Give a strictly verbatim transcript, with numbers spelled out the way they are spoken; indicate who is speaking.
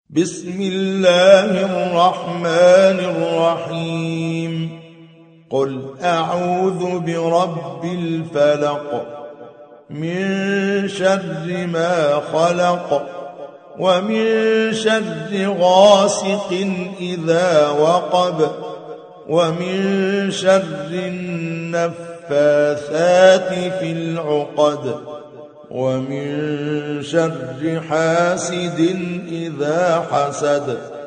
Speaker 1: بسم الله الرحمن الرحيم قل أعوذ برب الفلق من شر ما خلق ومن شر غاسق إذا وقب ومن شر النفاثات في العقد ومن شر حاسد إذا حسد